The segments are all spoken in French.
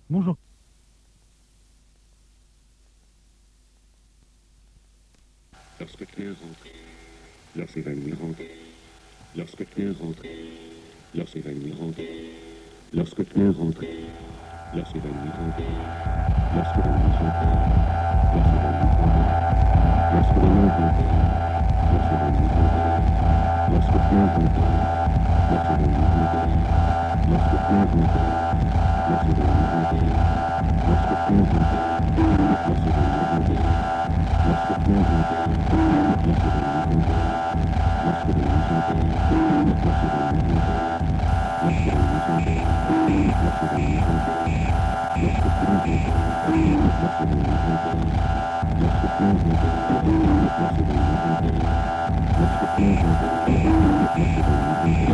Bonjour. Lorsque Claire rentre, lorsqu'Évanouie rentre, lorsque Claire rentre, lorsqu'Évanouie rentre, lorsque Claire rentre, lorsqu'Évanouie rentre, lorsqu'Évanouie rentre, lorsqu'Évanouie rentre, lorsque Maman rentre, lorsqu'Évanouie rentre, lorsque Claire rentre, lorsqu'Évanouie rentre, lorsque Claire rentre, lorsqu'Évanouie rentre, lorsque Claire rentre, lorsqu'Évanouie rentre. Lorsque Claire rentre, lorsqu'Évanouie rentre, lorsqu'Évanouie rentre, lorsqu'Évanouie rentre, lorsqu'Évanouie rentre, lorsqu'Évanouie rentre, lorsque Claire rentre, lorsqu'Évanouie rentre, lorsque Claire rentre, lorsqu'Évanouie rentre, lorsque Claire rentre, lorsqu'Évanouie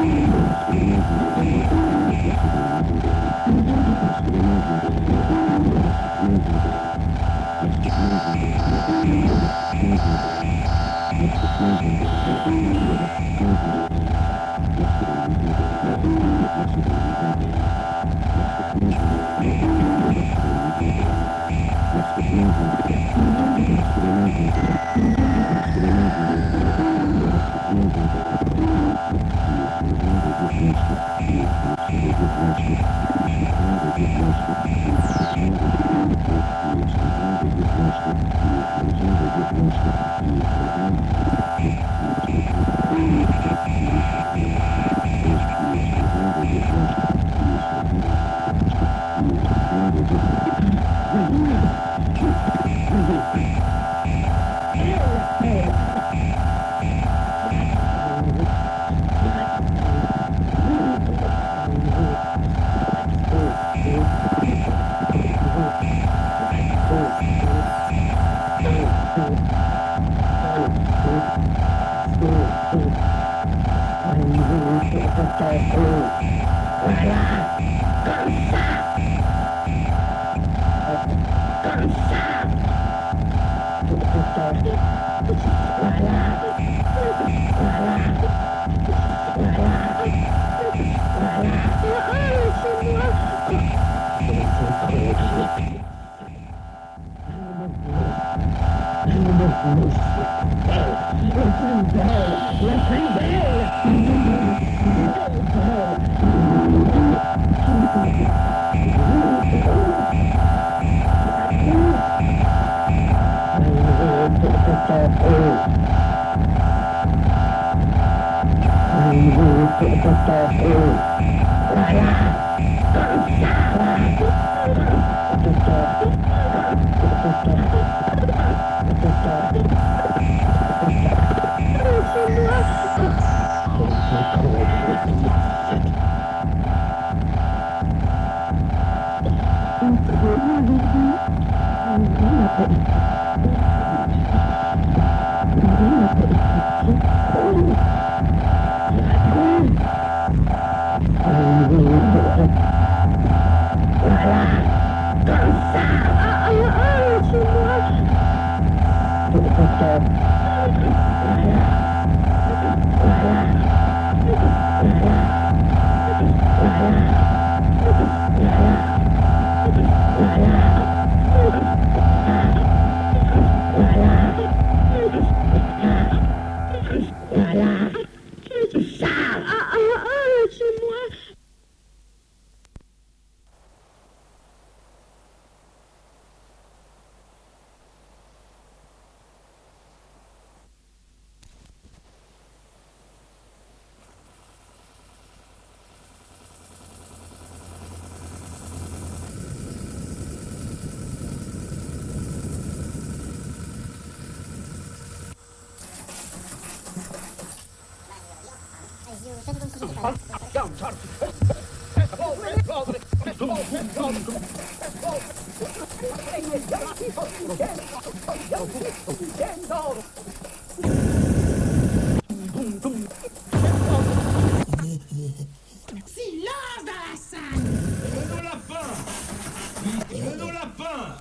Silence dans la salle! Prenons la fin! Prenons la fin!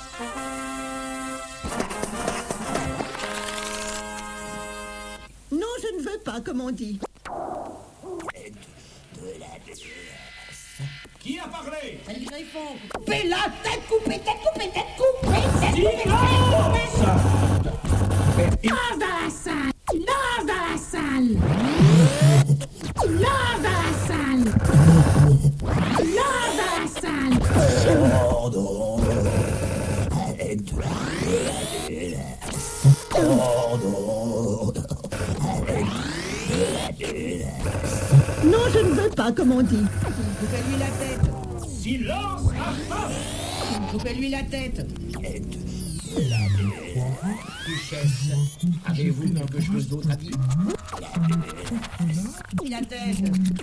Non, je ne veux pas, comme on dit. De la déesse. Qui a parlé? C'est le griffon. Coupez la tête, coupez, tête, coupez, tête, coupez, tête, coupez, tête, coupez. Lance dans la salle. Lance dans la salle. Lance dans la salle. Lance dans la salle. Non, je ne veux pas, comme on dit. Coupez-lui la tête. Silence à femme! Coupez-lui la tête. Duchesse, avez-vous quelque chose d'autre à dire? La tête.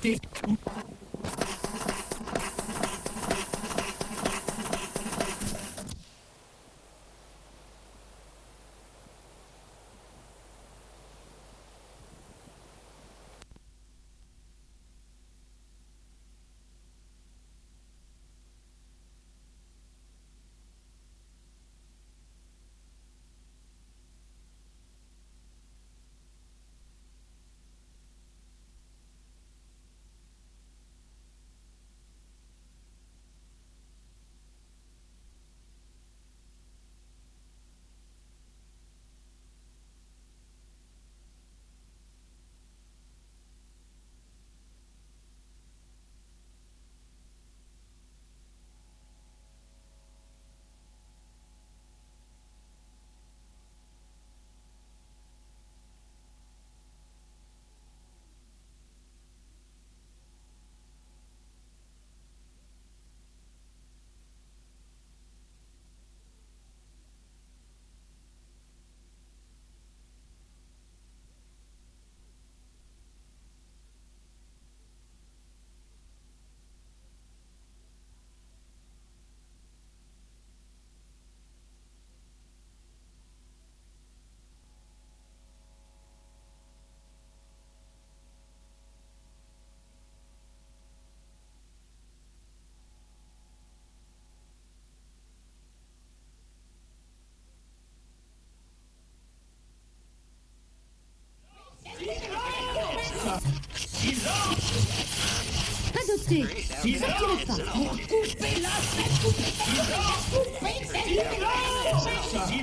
Adoptez. Sortirez pas. Coupez la tête, coupez, tête, coupez, tête, coupez.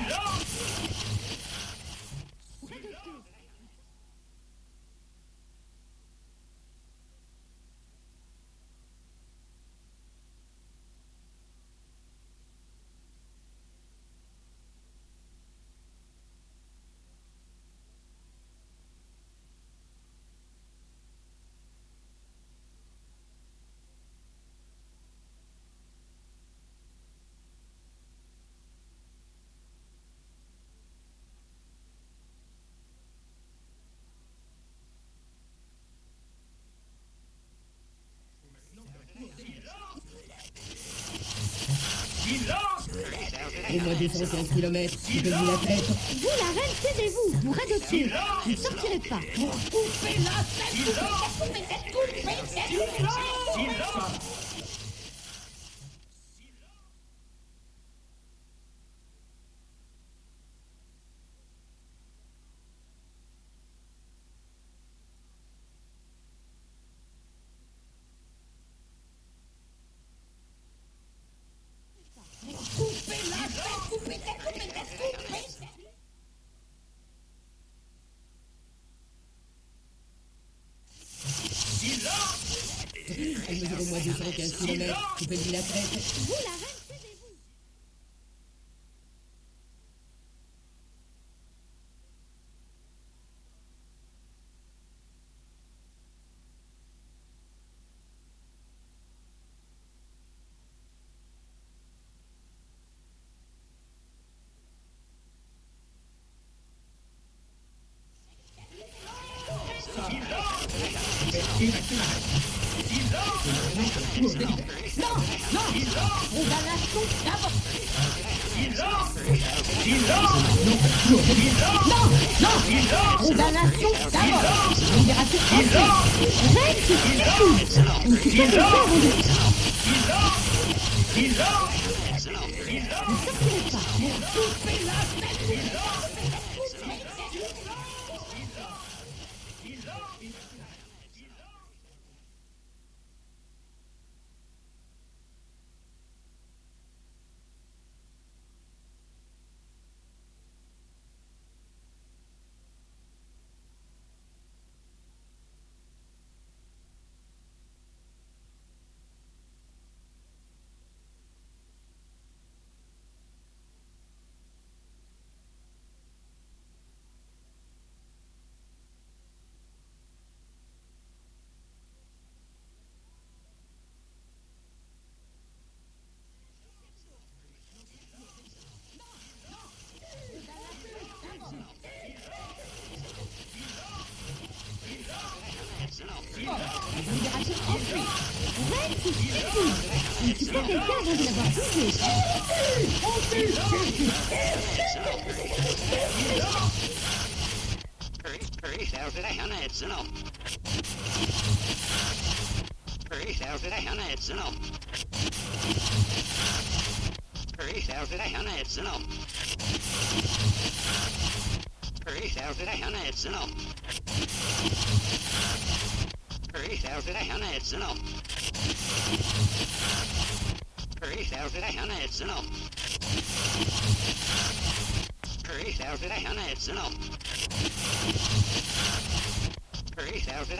Au moins défoncer 1 kilomètre, coupez-lui la tête. Vous, la reine, taisez-vous. Vous radotez. Vous ne sortirez pas. Coupez la tête, coupez, tête, coupez, tête, coupez. Elle mesure au moins 215 kilomètres, coupez-lui la tête. Vous, la reine, taisez-vous. Condamnation d'abord. Libération ensuite. Reine, c'est tout. On ne peut pas le faire, on dit. Ne sortirez pas. Ren, c'est stupide. Je ne suis pas quelqu'un avant de l'avoir bougé.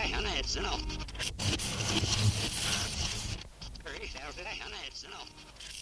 Hurry,